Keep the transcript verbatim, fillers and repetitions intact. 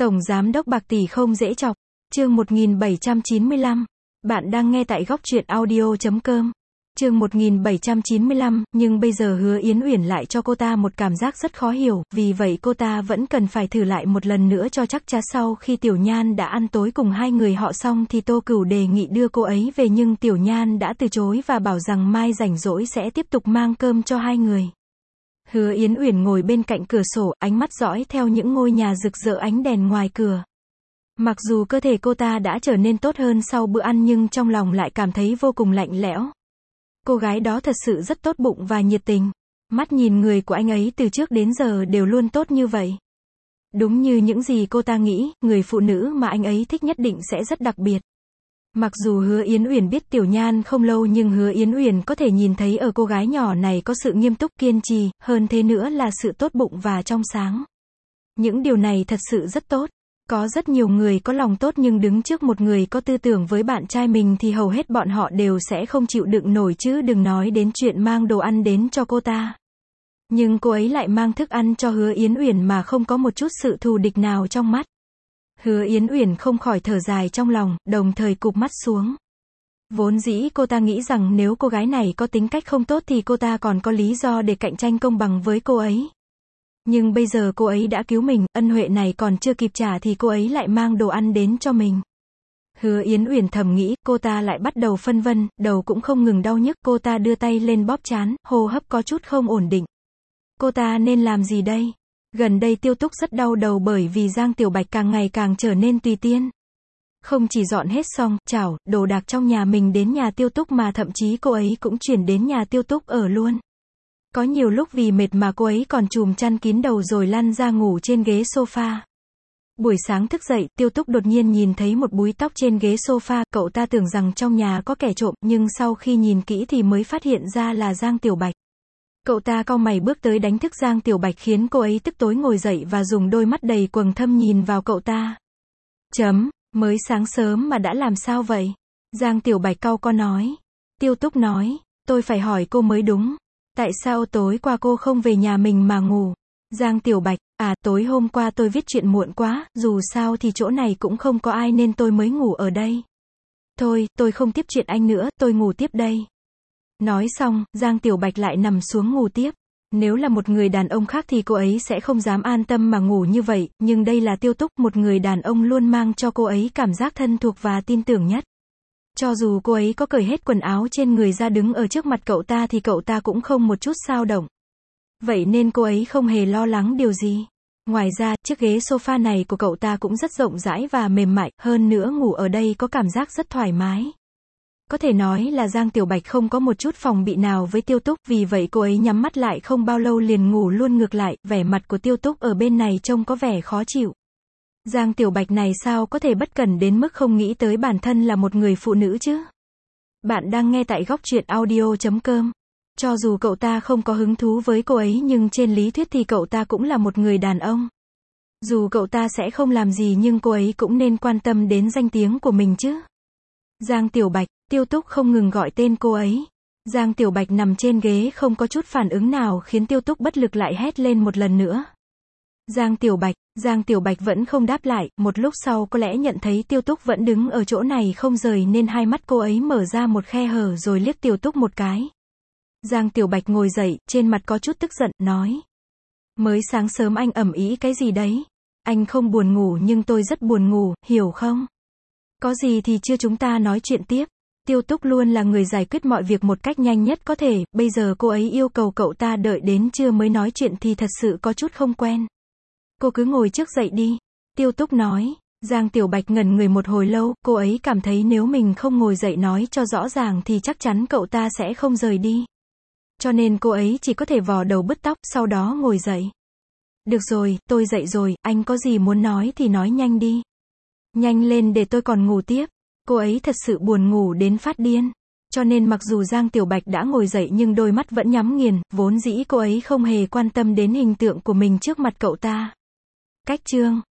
Tổng giám đốc bạc tỷ không dễ chọc. Chương một nghìn bảy trăm chín mươi lăm. Bạn đang nghe tại góc truyện audio chấm com. Chương một nghìn bảy trăm chín mươi lăm, nhưng bây giờ Hứa Yến Uyển lại cho cô ta một cảm giác rất khó hiểu, vì vậy cô ta vẫn cần phải thử lại một lần nữa cho chắc chắn. Sau khi Tiểu Nhan đã ăn tối cùng hai người họ xong thì Tô Cửu đề nghị đưa cô ấy về, nhưng Tiểu Nhan đã từ chối và bảo rằng mai rảnh rỗi sẽ tiếp tục mang cơm cho hai người. Hứa Yến Uyển ngồi bên cạnh cửa sổ, ánh mắt dõi theo những ngôi nhà rực rỡ ánh đèn ngoài cửa. Mặc dù cơ thể cô ta đã trở nên tốt hơn sau bữa ăn nhưng trong lòng lại cảm thấy vô cùng lạnh lẽo. Cô gái đó thật sự rất tốt bụng và nhiệt tình. Mắt nhìn người của anh ấy từ trước đến giờ đều luôn tốt như vậy. Đúng như những gì cô ta nghĩ, người phụ nữ mà anh ấy thích nhất định sẽ rất đặc biệt. Mặc dù Hứa Yến Uyển biết Tiểu Nhan không lâu, nhưng Hứa Yến Uyển có thể nhìn thấy ở cô gái nhỏ này có sự nghiêm túc, kiên trì, hơn thế nữa là sự tốt bụng và trong sáng. Những điều này thật sự rất tốt. Có rất nhiều người có lòng tốt nhưng đứng trước một người có tư tưởng với bạn trai mình thì hầu hết bọn họ đều sẽ không chịu đựng nổi, chứ đừng nói đến chuyện mang đồ ăn đến cho cô ta. Nhưng cô ấy lại mang thức ăn cho Hứa Yến Uyển mà không có một chút sự thù địch nào trong mắt. Hứa Yến Uyển không khỏi thở dài trong lòng, đồng thời cụp mắt xuống. Vốn dĩ cô ta nghĩ rằng nếu cô gái này có tính cách không tốt thì cô ta còn có lý do để cạnh tranh công bằng với cô ấy. Nhưng bây giờ cô ấy đã cứu mình, ân huệ này còn chưa kịp trả thì cô ấy lại mang đồ ăn đến cho mình. Hứa Yến Uyển thầm nghĩ, cô ta lại bắt đầu phân vân, đầu cũng không ngừng đau nhức, cô ta đưa tay lên bóp trán, hô hấp có chút không ổn định. Cô ta nên làm gì đây? Gần đây Tiêu Túc rất đau đầu bởi vì Giang Tiểu Bạch càng ngày càng trở nên tùy tiên. Không chỉ dọn hết xong, chảo, đồ đạc trong nhà mình đến nhà Tiêu Túc mà thậm chí cô ấy cũng chuyển đến nhà Tiêu Túc ở luôn. Có nhiều lúc vì mệt mà cô ấy còn trùm chăn kín đầu rồi lăn ra ngủ trên ghế sofa. Buổi sáng thức dậy, Tiêu Túc đột nhiên nhìn thấy một búi tóc trên ghế sofa, cậu ta tưởng rằng trong nhà có kẻ trộm, nhưng sau khi nhìn kỹ thì mới phát hiện ra là Giang Tiểu Bạch. Cậu ta cau mày bước tới đánh thức Giang Tiểu Bạch khiến cô ấy tức tối ngồi dậy và dùng đôi mắt đầy quầng thâm nhìn vào cậu ta. Chấm, mới sáng sớm mà đã làm sao vậy? Giang Tiểu Bạch cau có nói. Tiêu Túc nói, tôi phải hỏi cô mới đúng. Tại sao tối qua cô không về nhà mình mà ngủ? Giang Tiểu Bạch, à, tối hôm qua tôi viết chuyện muộn quá, dù sao thì chỗ này cũng không có ai nên tôi mới ngủ ở đây. Thôi, tôi không tiếp chuyện anh nữa, tôi ngủ tiếp đây. Nói xong, Giang Tiểu Bạch lại nằm xuống ngủ tiếp. Nếu là một người đàn ông khác thì cô ấy sẽ không dám an tâm mà ngủ như vậy, nhưng đây là Tiêu Túc, một người đàn ông luôn mang cho cô ấy cảm giác thân thuộc và tin tưởng nhất. Cho dù cô ấy có cởi hết quần áo trên người ra đứng ở trước mặt cậu ta thì cậu ta cũng không một chút xao động. Vậy nên cô ấy không hề lo lắng điều gì. Ngoài ra, chiếc ghế sofa này của cậu ta cũng rất rộng rãi và mềm mại, hơn nữa ngủ ở đây có cảm giác rất thoải mái. Có thể nói là Giang Tiểu Bạch không có một chút phòng bị nào với Tiêu Túc, vì vậy cô ấy nhắm mắt lại không bao lâu liền ngủ luôn. Ngược lại, vẻ mặt của Tiêu Túc ở bên này trông có vẻ khó chịu. Giang Tiểu Bạch này sao có thể bất cẩn đến mức không nghĩ tới bản thân là một người phụ nữ chứ? Bạn đang nghe tại góc truyện audio chấm com. Cho dù cậu ta không có hứng thú với cô ấy nhưng trên lý thuyết thì cậu ta cũng là một người đàn ông. Dù cậu ta sẽ không làm gì nhưng cô ấy cũng nên quan tâm đến danh tiếng của mình chứ. Giang Tiểu Bạch, Tiêu Túc không ngừng gọi tên cô ấy. Giang Tiểu Bạch nằm trên ghế không có chút phản ứng nào khiến Tiêu Túc bất lực lại hét lên một lần nữa. Giang Tiểu Bạch, Giang Tiểu Bạch vẫn không đáp lại, một lúc sau có lẽ nhận thấy Tiêu Túc vẫn đứng ở chỗ này không rời nên hai mắt cô ấy mở ra một khe hở rồi liếc Tiêu Túc một cái. Giang Tiểu Bạch ngồi dậy, trên mặt có chút tức giận, nói. Mới sáng sớm anh ầm ĩ cái gì đấy? Anh không buồn ngủ nhưng tôi rất buồn ngủ, hiểu không? Có gì thì chưa chúng ta nói chuyện tiếp. Tiêu Túc luôn là người giải quyết mọi việc một cách nhanh nhất có thể, bây giờ cô ấy yêu cầu cậu ta đợi đến trưa mới nói chuyện thì thật sự có chút không quen. Cô cứ ngồi trước dậy đi. Tiêu Túc nói. Giang Tiểu Bạch ngẩn người một hồi lâu, cô ấy cảm thấy nếu mình không ngồi dậy nói cho rõ ràng thì chắc chắn cậu ta sẽ không rời đi. Cho nên cô ấy chỉ có thể vò đầu bứt tóc, sau đó ngồi dậy. Được rồi, tôi dậy rồi, anh có gì muốn nói thì nói nhanh đi. Nhanh lên để tôi còn ngủ tiếp. Cô ấy thật sự buồn ngủ đến phát điên. Cho nên mặc dù Giang Tiểu Bạch đã ngồi dậy nhưng đôi mắt vẫn nhắm nghiền, vốn dĩ cô ấy không hề quan tâm đến hình tượng của mình trước mặt cậu ta. Cách chương